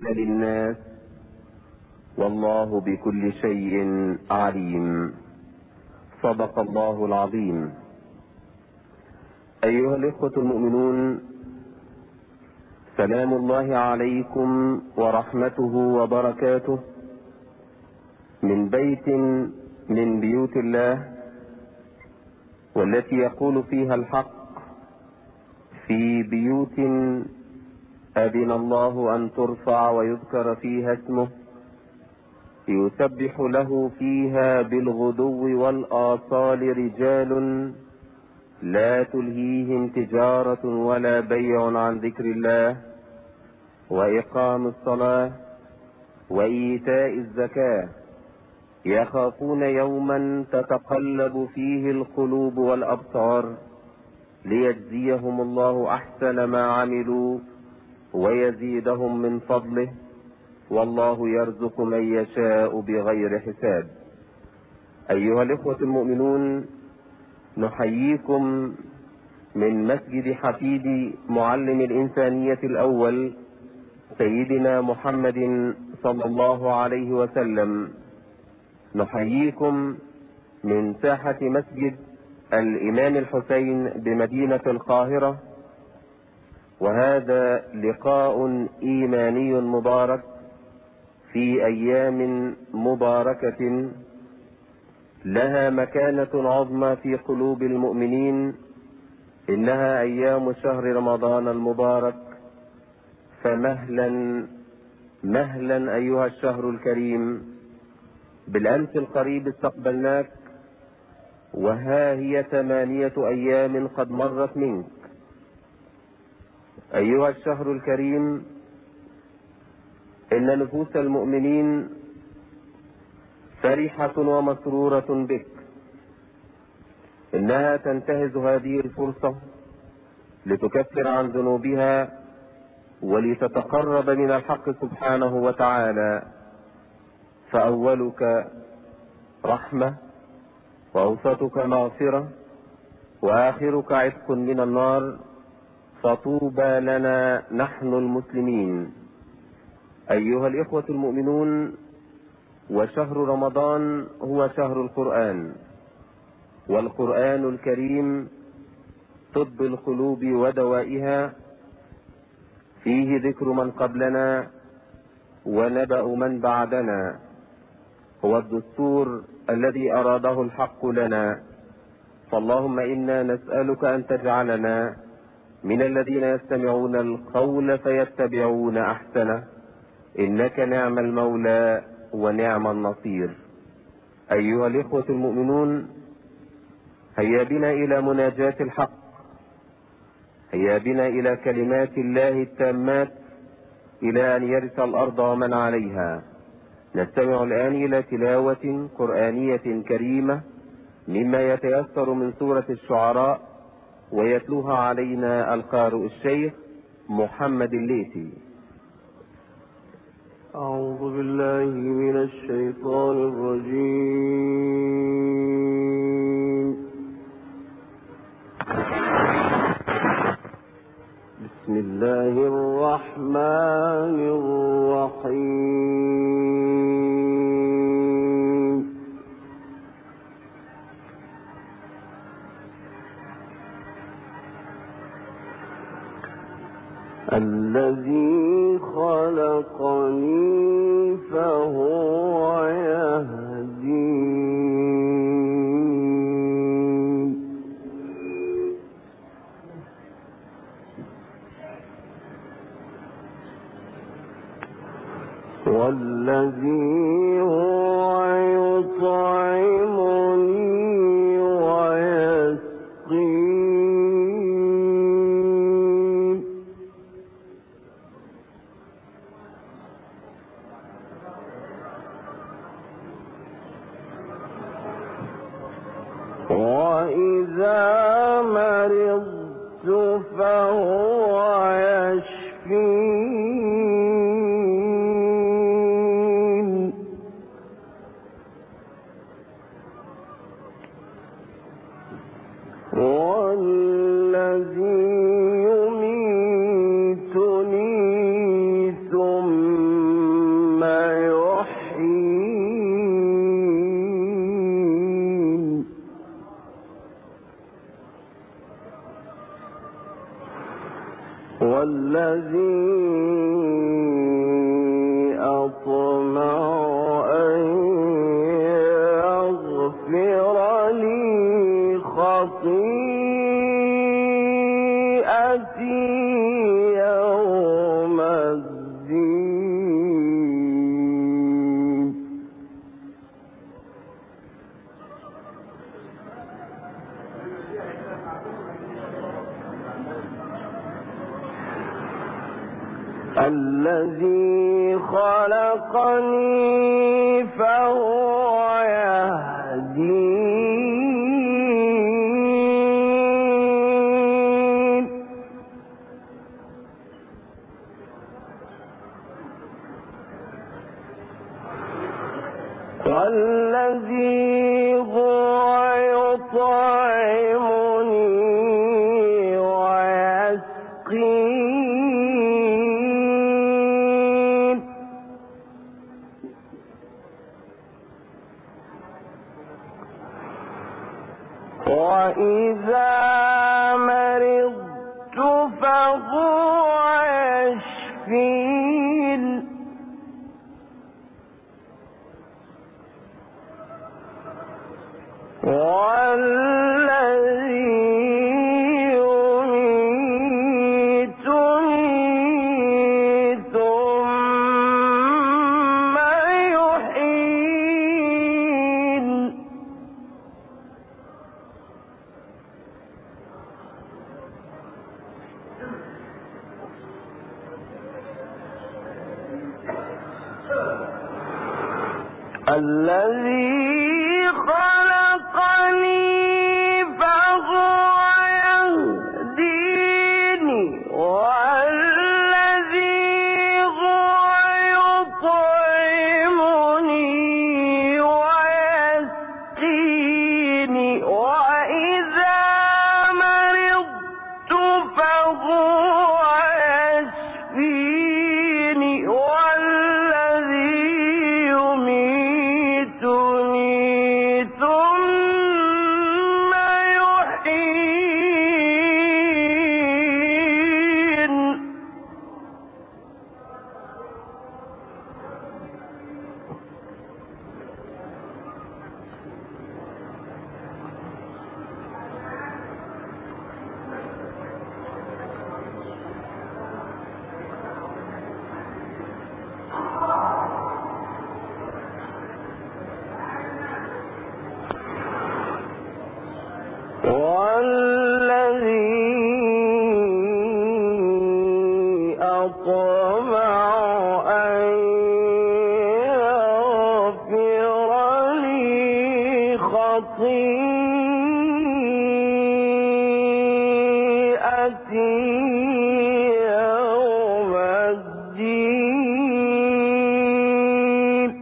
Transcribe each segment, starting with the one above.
للناس، والله بكل شيء عليم. صدق الله العظيم. أيها الإخوة المؤمنون، سلام الله عليكم ورحمته وبركاته من بيت من بيوت الله، والتي يقول فيها الحق: في بيوت أذن الله أن ترفع ويذكر فيها اسمه يسبح له فيها بالغدو والآصال رجال لا تلهيهم تجارة ولا بيع عن ذكر الله وإقام الصلاة وإيتاء الزكاة، يخافون يوما تتقلب فيه القلوب والأبصار، ليجزيهم الله أحسن ما عملوا ويزيدهم من فضله، والله يرزق من يشاء بغير حساب. أيها الإخوة المؤمنون، نحييكم من مسجد حفيد معلم الإنسانية الأول سيدنا محمد صلى الله عليه وسلم. نحييكم من ساحة مسجد الإمام الحسين بمدينة القاهرة، وهذا لقاء إيماني مبارك في أيام مباركة لها مكانة عظمى في قلوب المؤمنين. إنها أيام شهر رمضان المبارك، فمهلا مهلا أيها الشهر الكريم. بالأمس القريب استقبلناك، وها هي 8 أيام قد مرت منك. أيها الشهر الكريم، إن نفوس المؤمنين فرحة ومسرورة بك. إنها تنتهز هذه الفرصة لتكفر عن ذنوبها ولتتقرب من الحق سبحانه وتعالى، فأولك رحمة، وأوسطك مغفرة، وآخرك عتق من النار، فطوبى لنا نحن المسلمين. أيها الإخوة المؤمنون، وشهر رمضان هو شهر القرآن، والقرآن الكريم طب القلوب ودوائها، فيه ذكر من قبلنا ونبأ من بعدنا، هو الدستور الذي أراده الحق لنا. فاللهم إنا نسألك أن تجعلنا من الذين يستمعون القول فيتبعون أحسنه، إنك نعم المولى ونعم النصير. أيها الإخوة المؤمنون، هيا بنا إلى مناجاة الحق، هيا بنا إلى كلمات الله التامات، إلى أن يرث الأرض ومن عليها. نستمع الآن إلى تلاوة قرآنية كريمة مما يتيسر من سورة الشعراء، ويتلوها علينا القارئ الشيخ محمد الليثي. أعوذ بالله من الشيطان الرجيم. بسم الله الرحمن الرحيم. الذي خلقني فهو يهدين. والذي هو يطعمني ويسقين. وإذا مرضت فهو يشفين. والذي أطمع أن يغفر لي خطيئتي يوم الدين. الذي خلقني فهو يهدين. والذي هو يطعمني ويسقين. وإذا مرضت فهو يشفين. والذي يميتني ثم يحيين. الذي خلقني فهو يهديني. والذي هو يطعمني ويسقيني. وإذا مرضت فهو يشفيني. والذي يميتني ثم يحيين. والذي أطمع أن يغفر لي خطيئتي يوم الدين.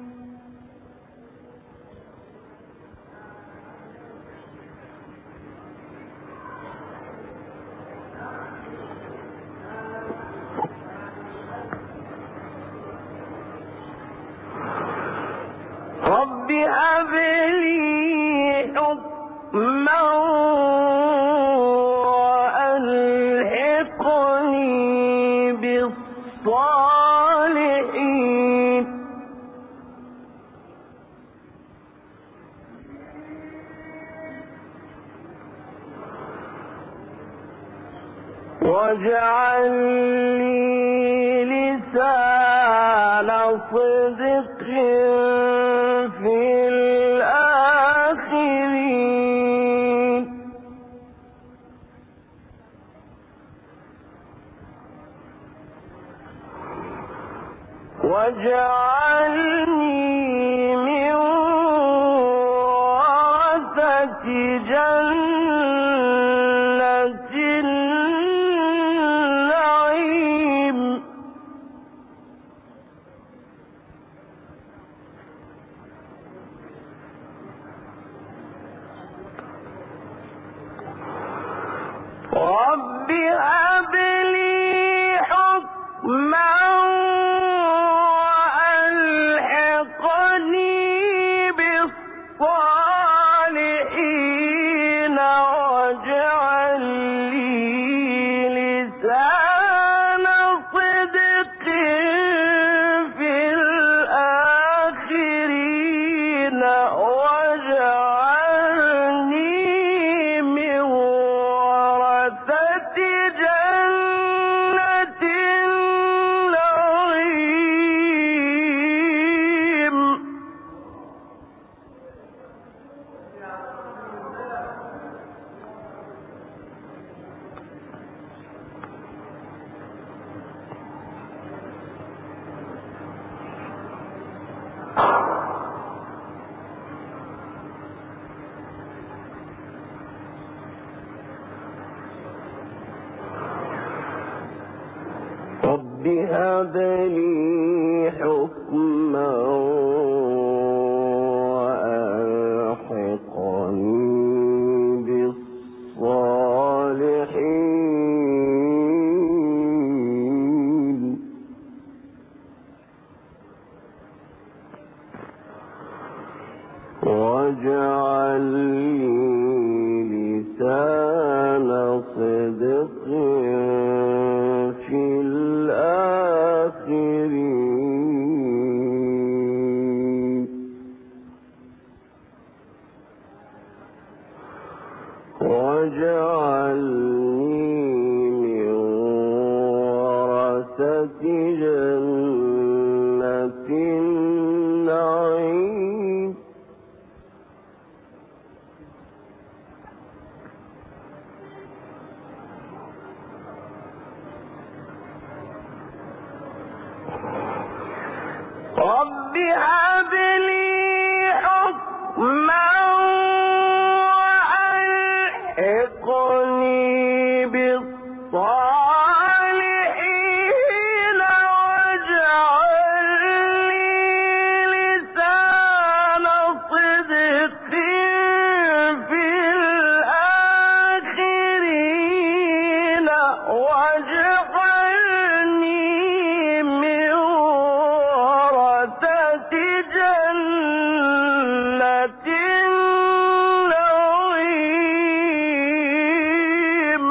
رب هب لي حكما وألحقني بالصالحين. واجعل لي لسان صدق في الآخرين. واجعلني من ورثة جنة النعيم. رب هب لي حكما وألحقني هب لي حكما وألحقني بالصالحين واجعل لي لسان صدق في الآخرين واجعلني من ورثة جنة النعيم رب هب لي حكما وألحقني بالصالحين واجعل لي لسان صدق في الآخرين واجعلني من ورثة جنة النعيم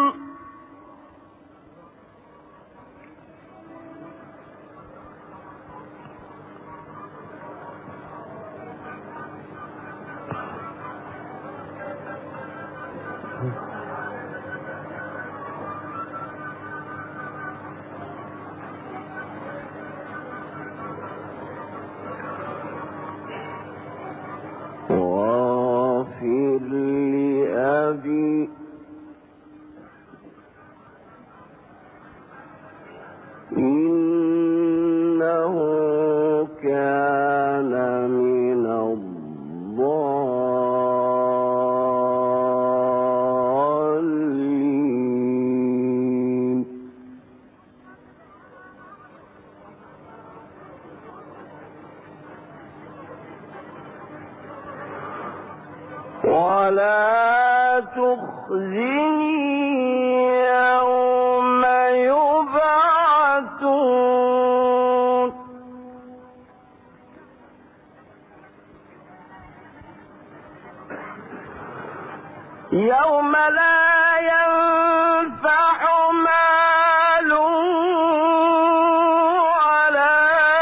واغفر لأبي إنه كان من الضالين ولا تخزني يوم يبعثون يوم لا ينفع مال ولا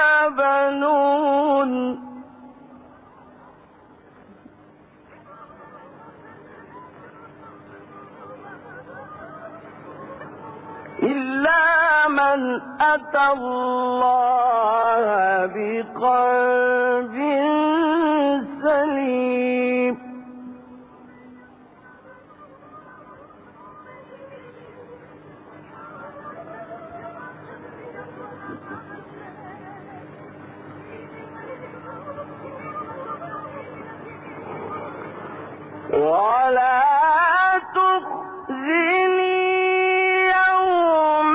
بنون إلا من أتى الله بقلب سليم ولا تخزني يوم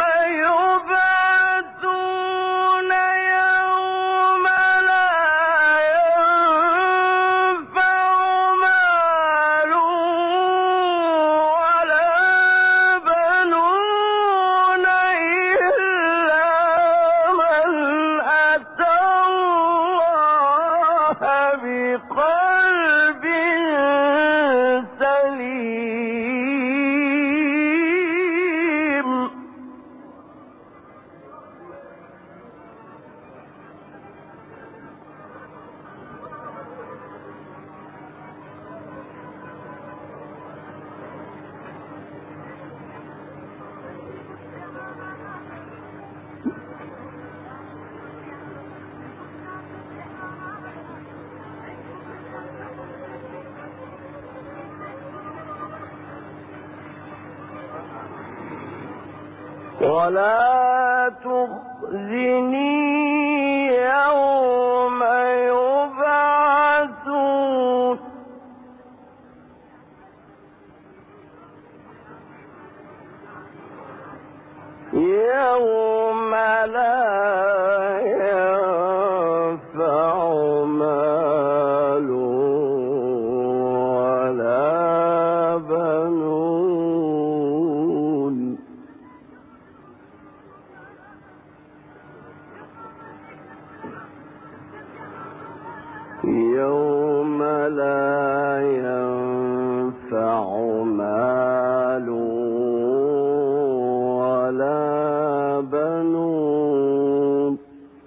يبعثون يوم لا ينفع مال ولا بنون إلا من أتى الله بقلب سليم ولا تخزني يوم يبعثون يوم لا يوم لا ينفع مال ولا بنون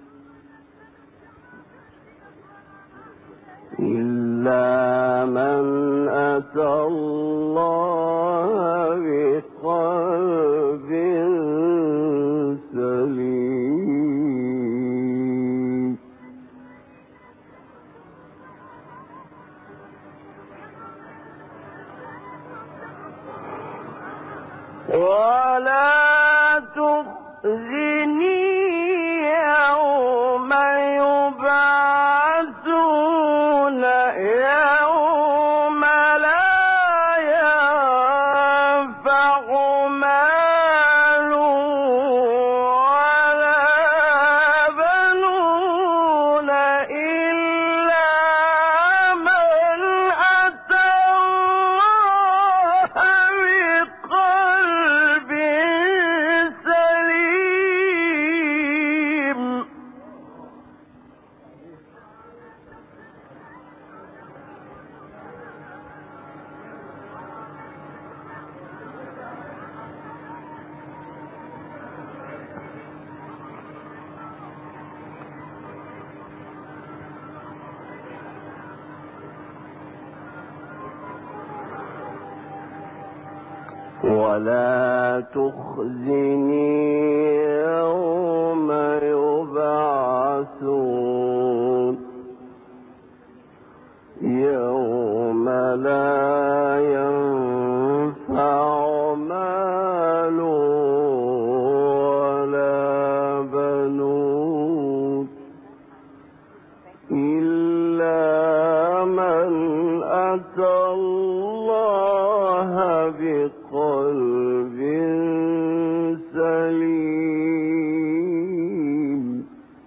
إلا من أتى الله بقلب سليم. ولا تخزني يوم يبعثون يوم لا ينفع مال ولا بنون إلا من أتى الله بقلب سليم. ولا تخزني يوم يبعثون يوم لا ينفع مال ولا بنون إلا من أتى الله بقلب سليم.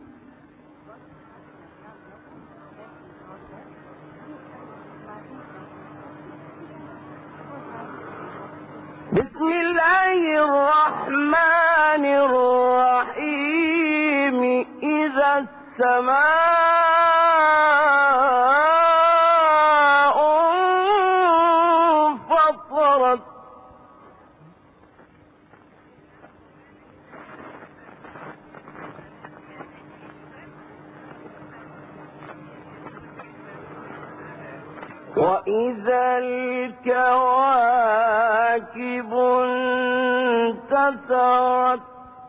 بسم الله الرحمن الرحيم. إذا السماء انفطرت وإذا الكواكب انتثرت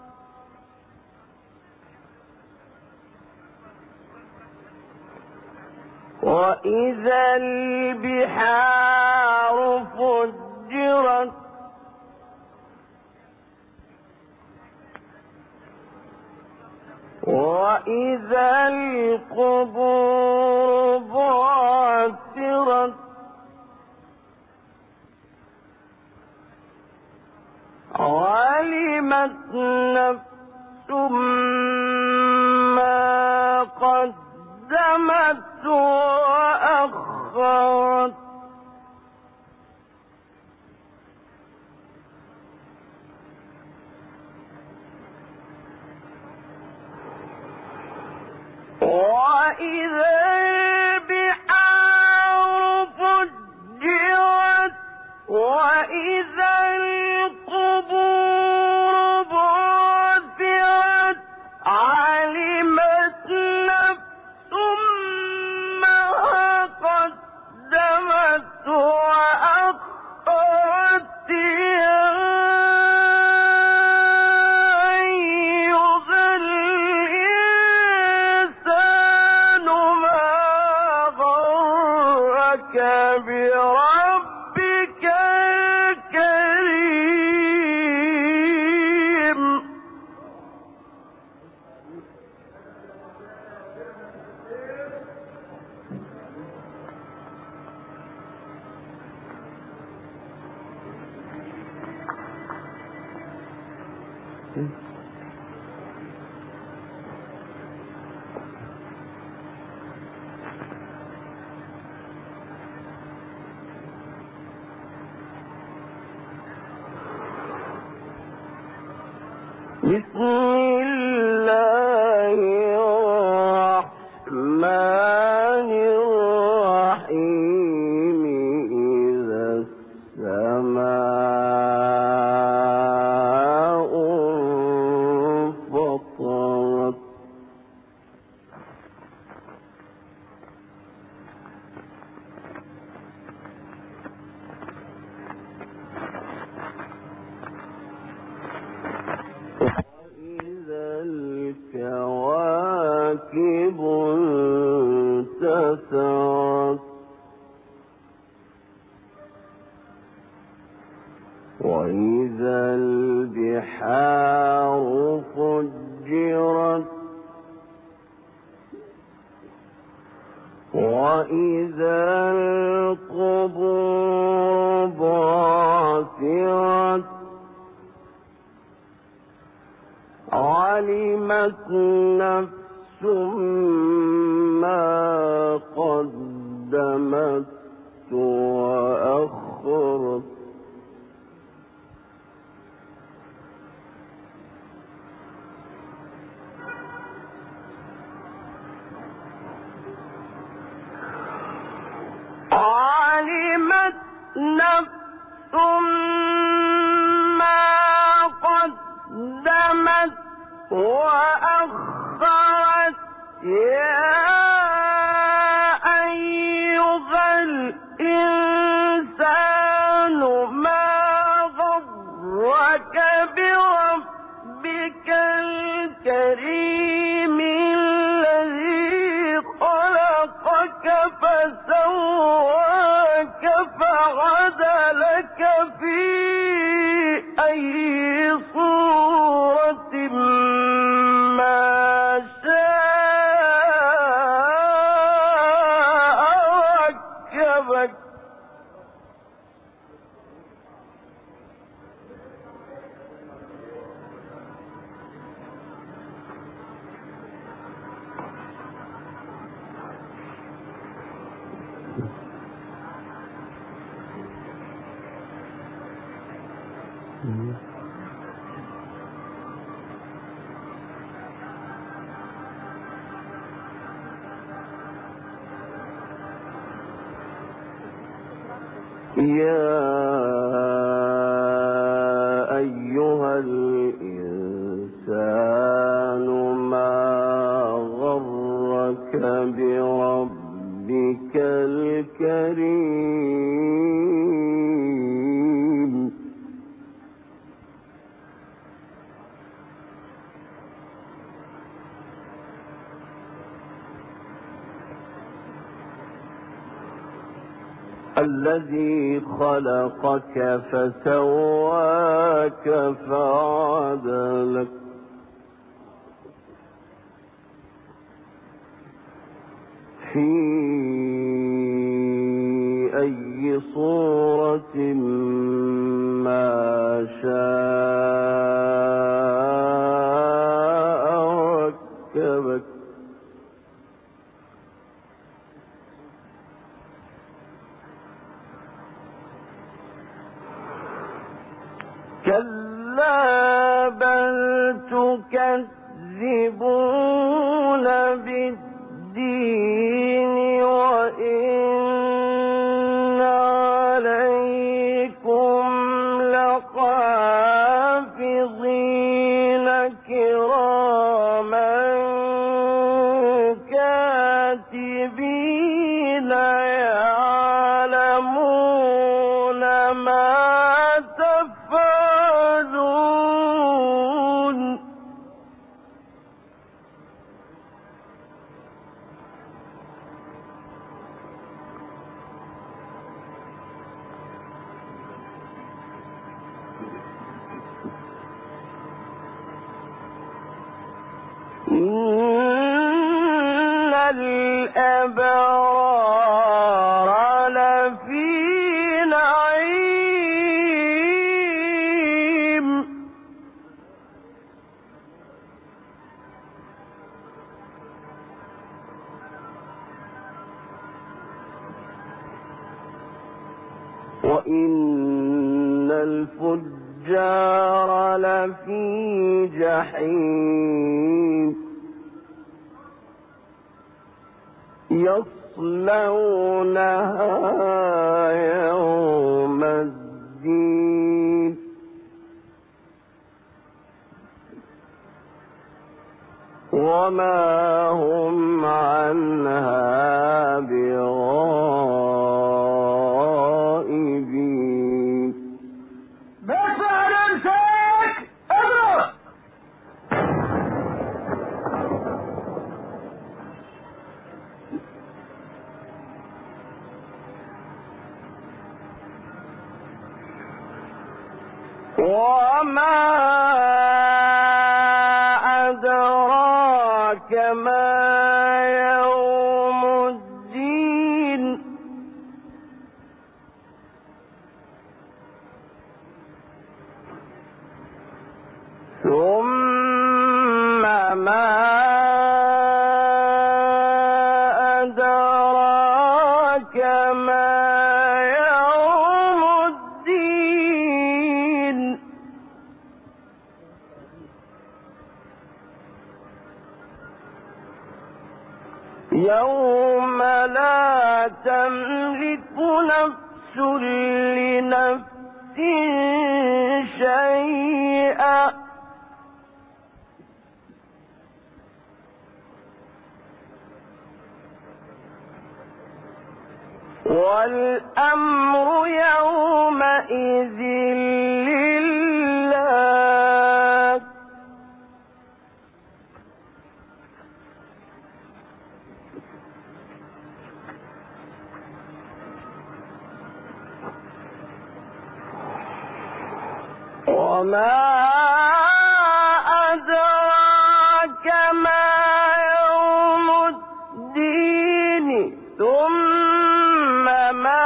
وإذا البحار فجرت وإذا القبور بعثرت علمت نفس ما قدمت وأخرت وإذا البحار فجرت وإذا القبور بعثرت علمت نفس ما قدمت وأخرت يا أيها الإنسان ما غرك بربك الكريم. بسم الله الرحمن كواكب انتثرت وإذا البحار فجرت وإذا القبور بعثرت علمت نفس ما قدمت وأخرت علمت نفس ما قدمت وأخرت يا أيها الإنسان ما غرك بربك الكريم الذي خلقك فسواك فعدلك في أي صورة ما شاء ركبك يا أيها الإنسان ما غرك بربك الكريم الذي خلقك فسواك فعدلك في أي صورة ما شاء ركبك كلا بل تكذبون بالدين وإن عليكم لحافظين كراما كاتبين يعلمون ما تفعلون إن الأبرار لفي نعيم وإن الفجار لفي جحيم يصلونها يوم الدين وما هم عنها بغائبين بفعل امسك اضرب وما أدراك ما يوم الدين ثم ما أدراك ما يوم الدين يوم لا تملك نفس لنفس شيئا والأمر يومئذ لله وما أدراك ما يوم الدين ثم ما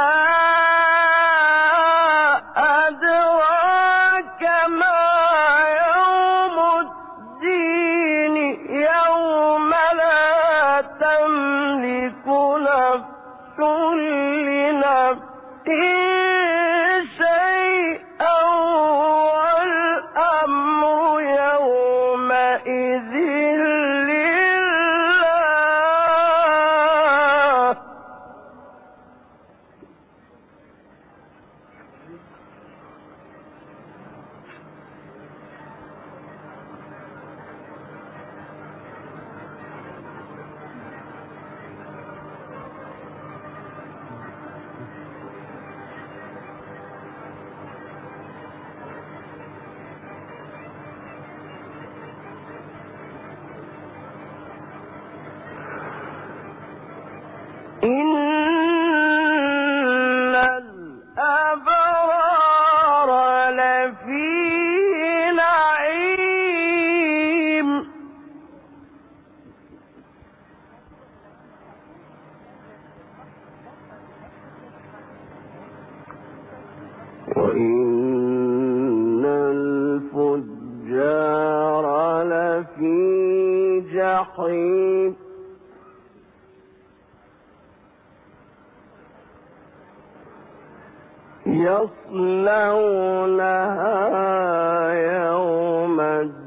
أدراك ما يوم الدين يوم لا تملك نفس لنفس شيئا والأمر يومئذ لله إن الأبرار لفي نعيم وإن الفجار لفي جحيم يصلونها يوم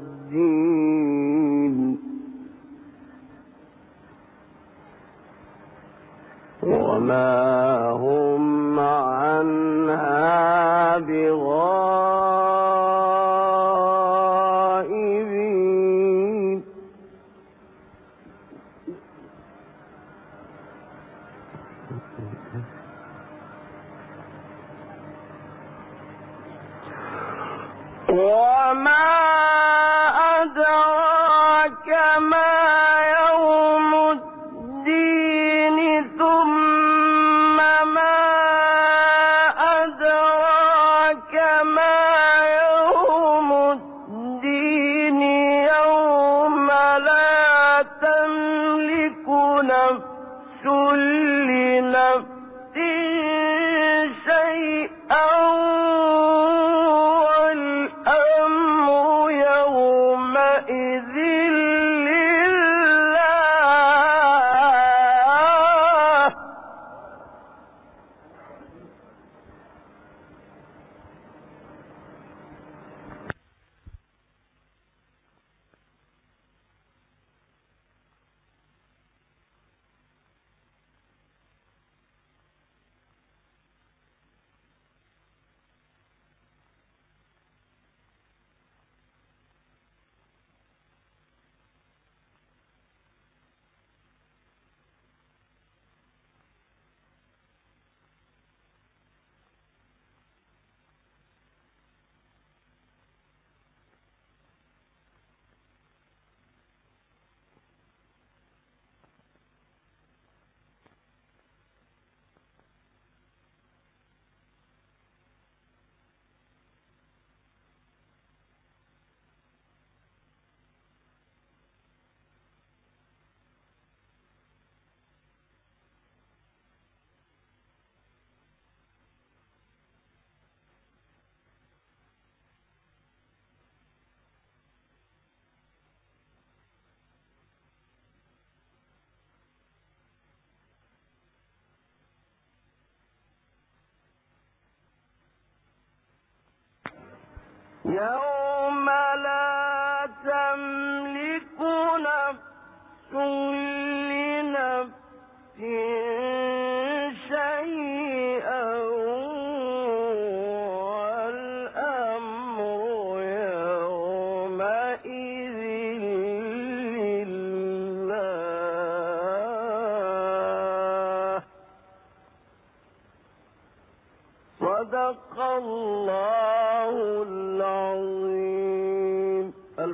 الدين وما هم عنها بغائبين وما أدراك ما يوم الدين ثم ما أدراك ما يوم الدين يوم لا تملك نفس لنفس شيئا والأمر يومئذ لله يوم لا تملك نفس لنفس شيئا والأمر يومئذ لله. صدق الله العظيم.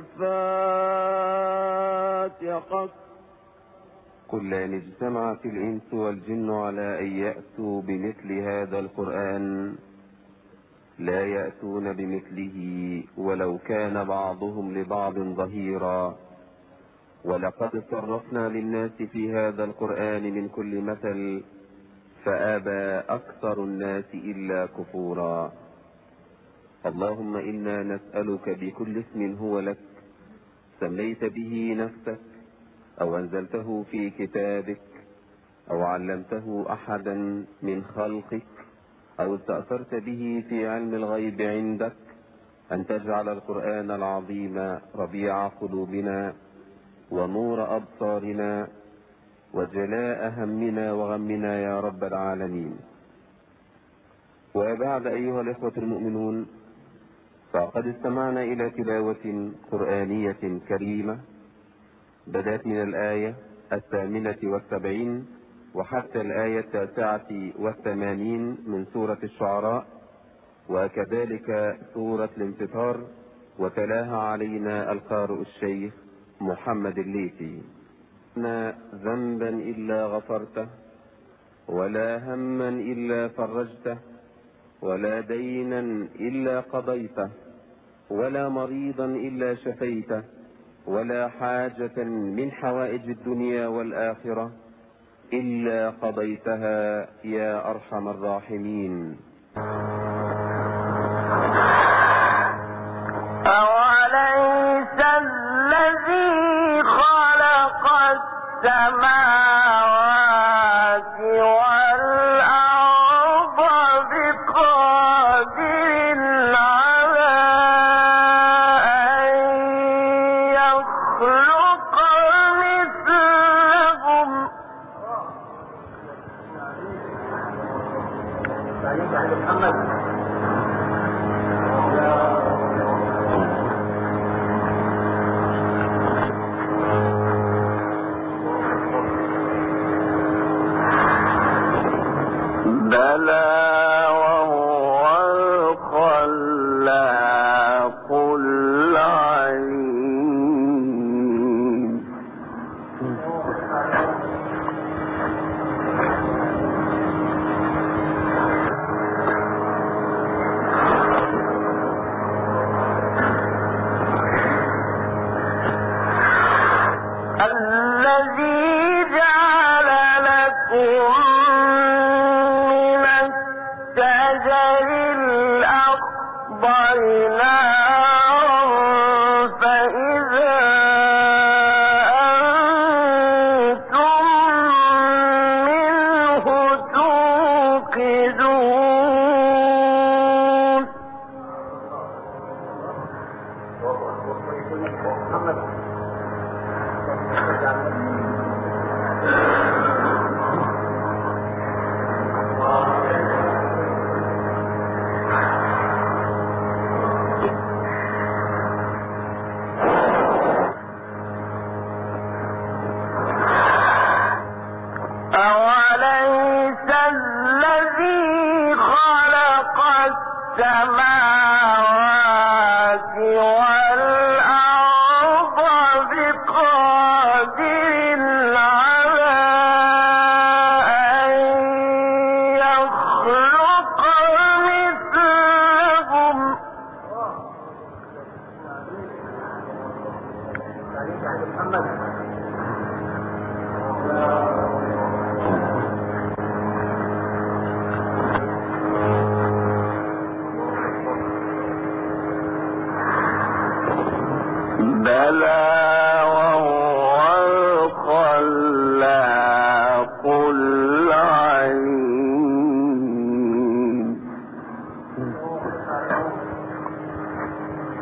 الفاتحة. قل لئن اجتمعت الإنس والجن على أن يأتوا بمثل هذا القرآن لا يأتون بمثله ولو كان بعضهم لبعض ظهيرا. ولقد صرفنا للناس في هذا القرآن من كل مثل فأبى أكثر الناس إلا كفورا. اللهم إنا نسألك بكل اسم هو لك سميت به نفسك أو أنزلته في كتابك أو علمته أحدا من خلقك أو استأثرت به في علم الغيب عندك أن تجعل القرآن العظيم ربيع قلوبنا ونور أبصارنا وجلاء همنا وغمنا يا رب العالمين. وبعد أيها الإخوة المؤمنون، فقد استمعنا إلى تلاوة قرآنية كريمة بدأت من الآية 78 وحتى الآية 89 من سورة الشعراء، وكذلك سورة الانفطار، وتلاها علينا القارئ الشيخ محمد الليثي. لا ذنبا إلا غفرته ولا هما إلا فرجته ولا دينا إلا قضيته ولا مريضا إلا شفيته ولا حاجة من حوائج الدنيا والآخرة إلا قضيتها يا أرحم الراحمين. أوليس الذي خلق السماوات والأرض بقادر على أن يخلق مثلهم. بلى وهو الخلاق العليم. الذي جعل لكم من الشجر الأخضر نارا فإذا أنتم منه توقدون. أوليس الذي خلق السماوات والأرض بقادر على أن يخلق مثلهم. بلى وهو الخلاق العليم.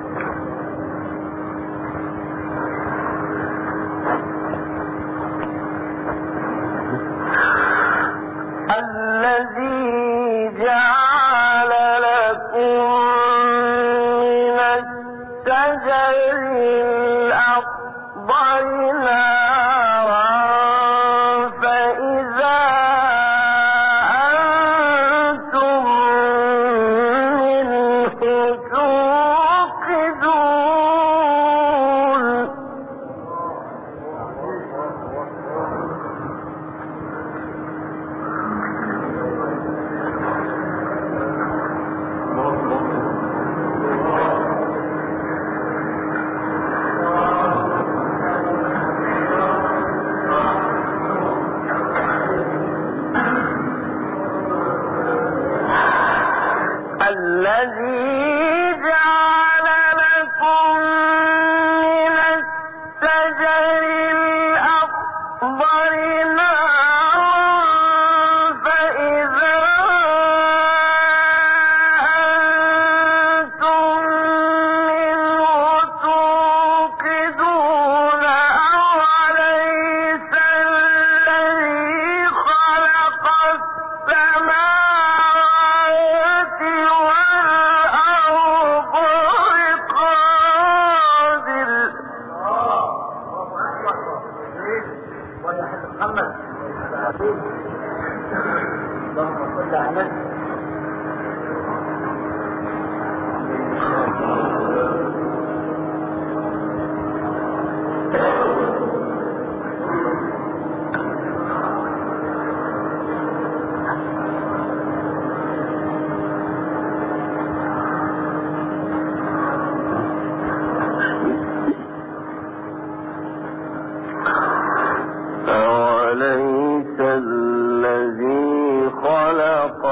أوليس الذي خلق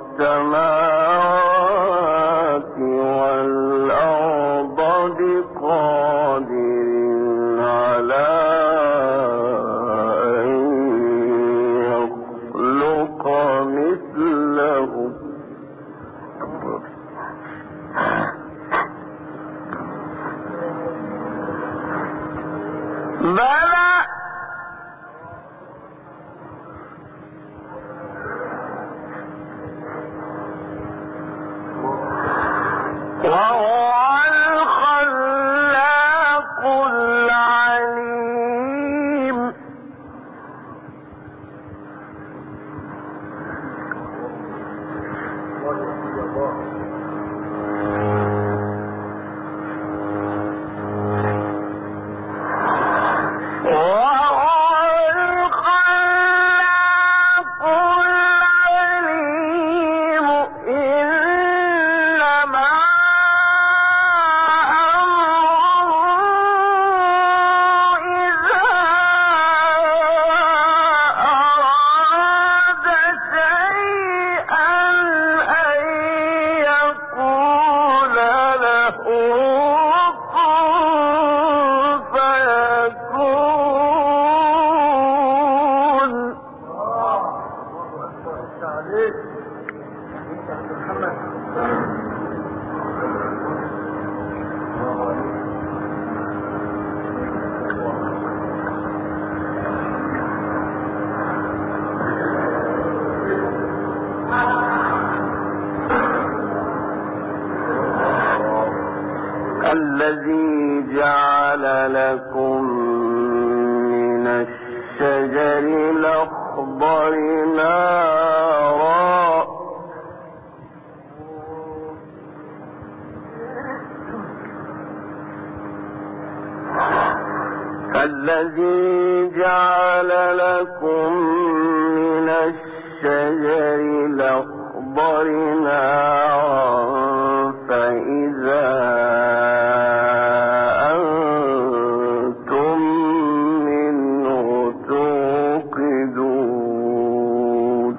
السماوات والأرض بقادر على أن يخلق مثلهم بلى وهو الخلاق العليم الذي جعل لكم من الشجر الأخضر نارا الذي جعل لكم من الشجر الأخضر نارا فإذا أنتم منه توقدون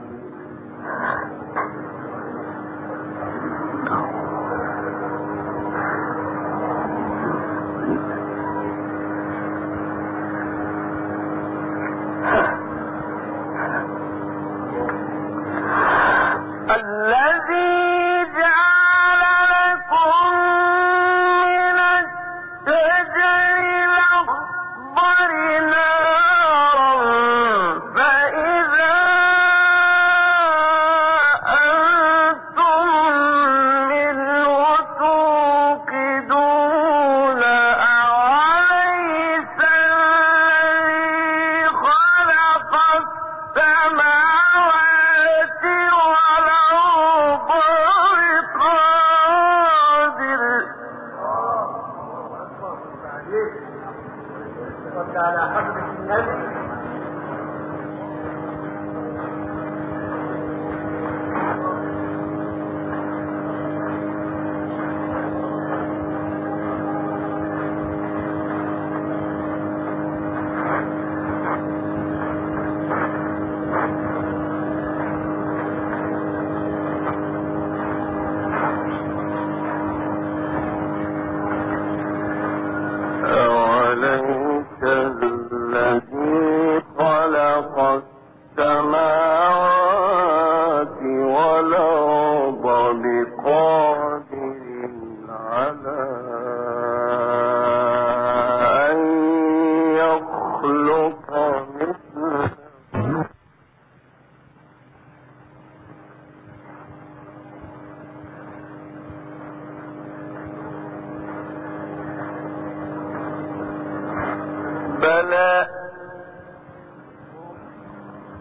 بلى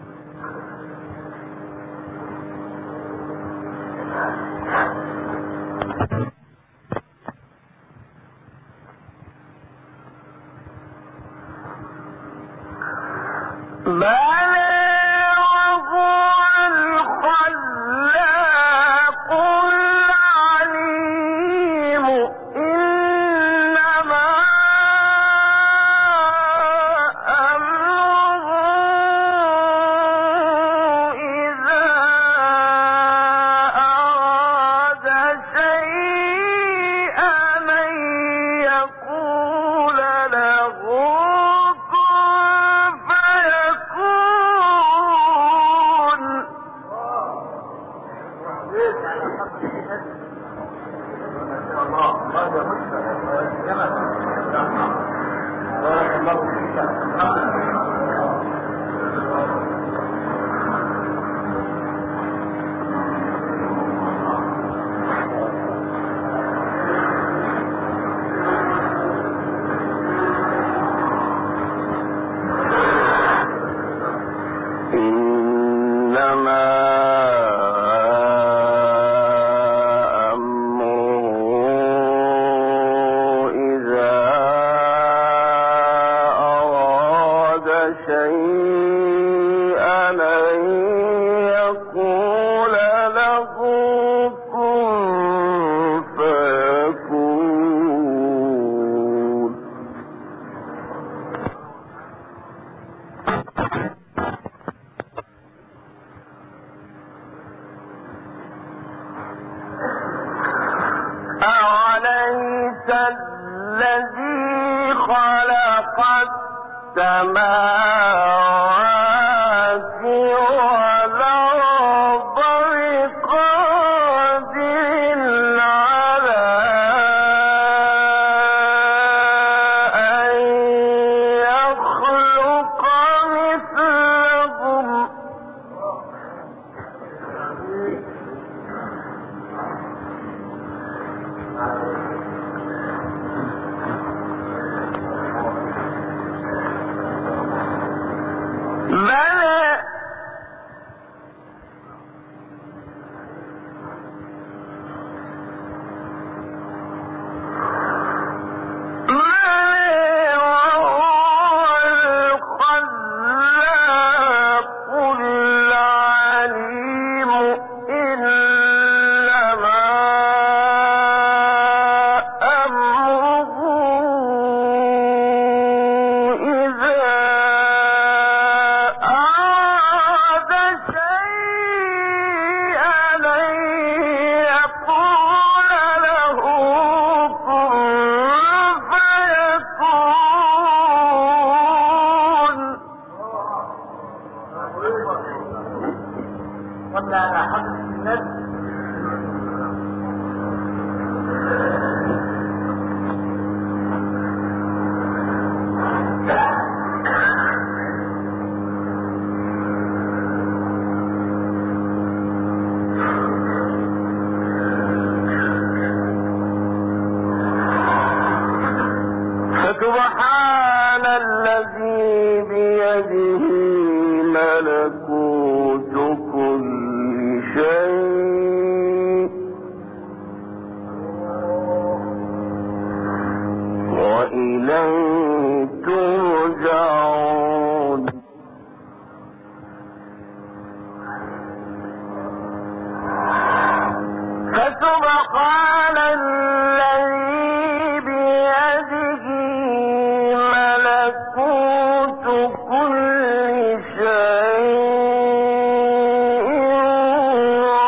كل شيء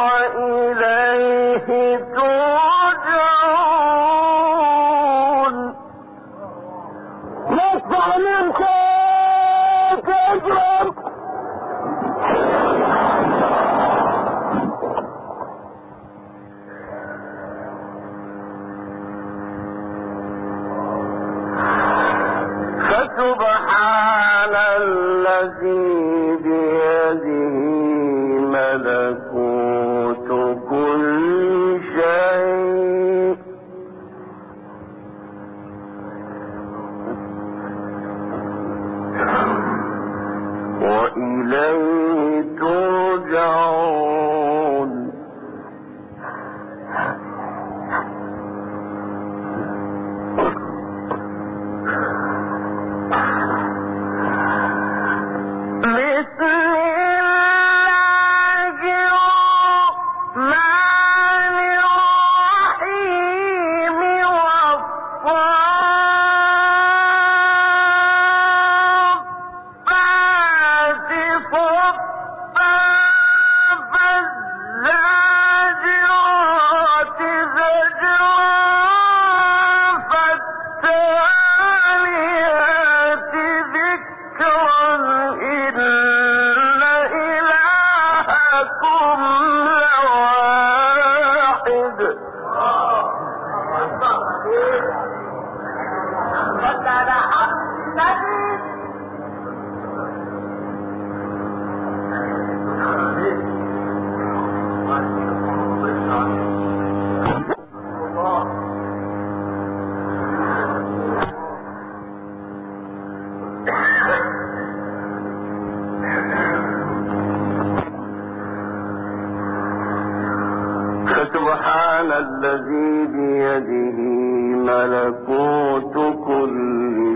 فسبحان الذي بيده ملكوت كل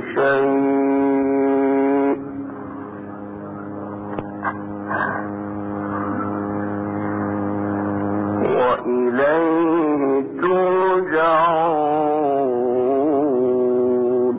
شيء وإليه ترجعون.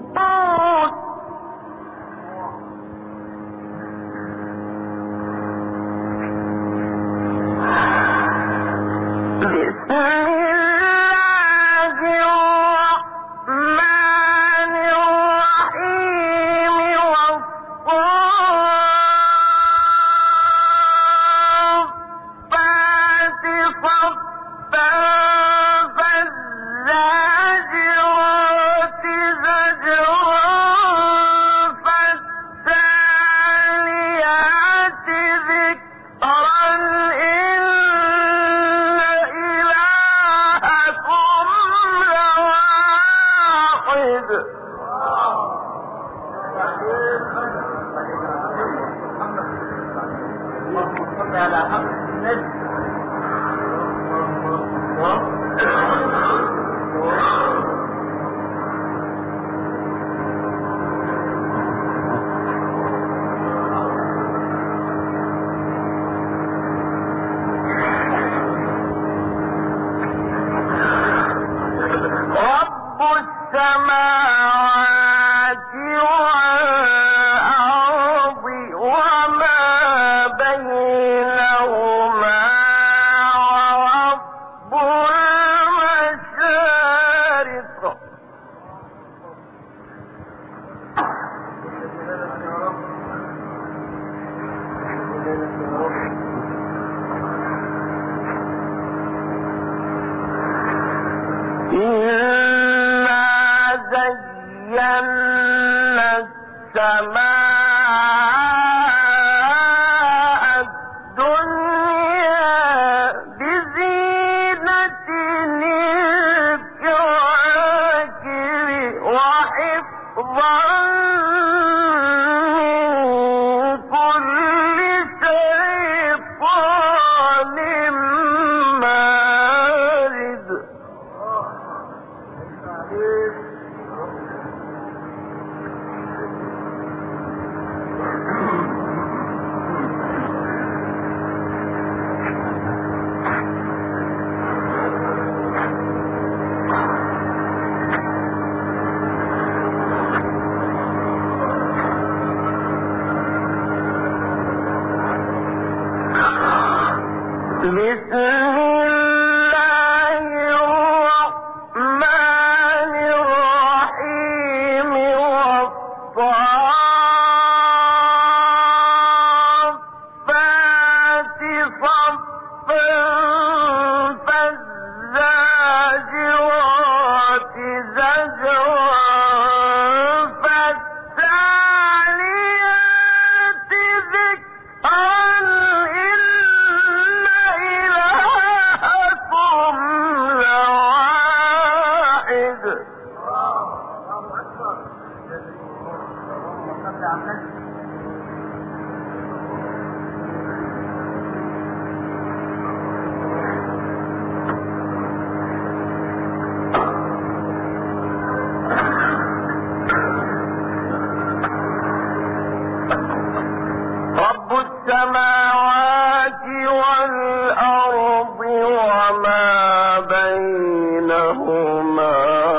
السماوات والأرض وما بينهما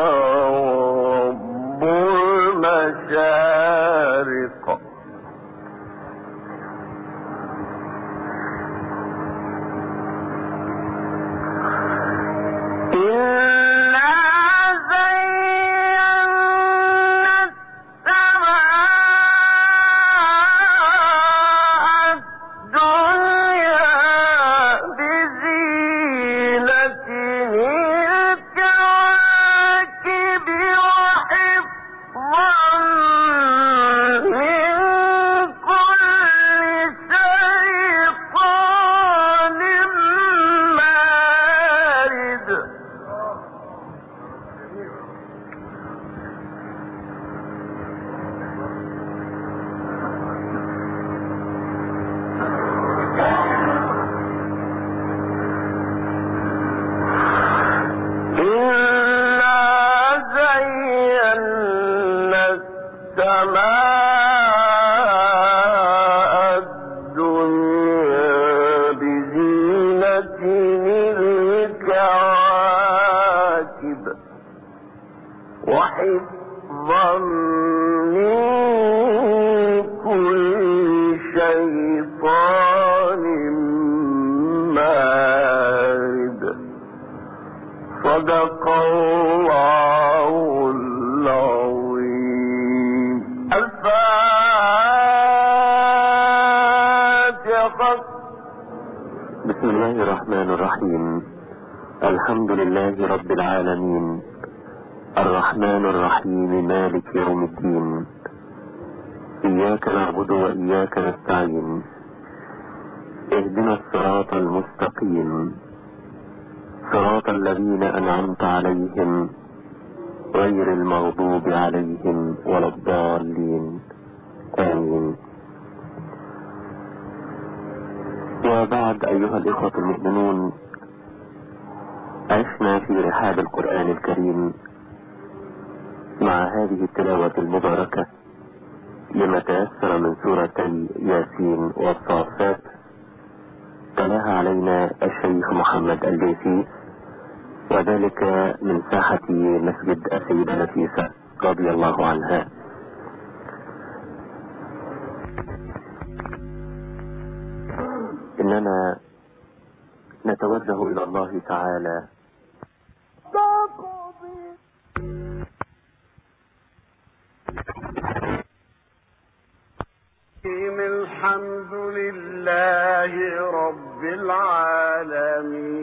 رب المشارق وحفظا من كل شيطان مارد صدق الله العظيم. الفاتحة. بسم الله الرحمن الرحيم. الحمد لله رب العالمين، الرحمن الرحيم، مالك يوم الدين، إياك نعبد وإياك نستعين، اهدنا الصراط المستقيم، صراط الذين أنعمت عليهم غير المغضوب عليهم ولا الضالين، آمين. وبعد، أيها الإخوة المؤمنون، عشنا في رحاب القرآن الكريم مع هذه التلاوة المباركة لما تيسر من سورتي ياسين والصافات، تلاها علينا الشيخ محمد الجيسي، وذلك من ساحة مسجد السيدة نفيسة رضي الله عنها. إننا نتوجه إلى الله تعالى الحمد لله رب العالمين.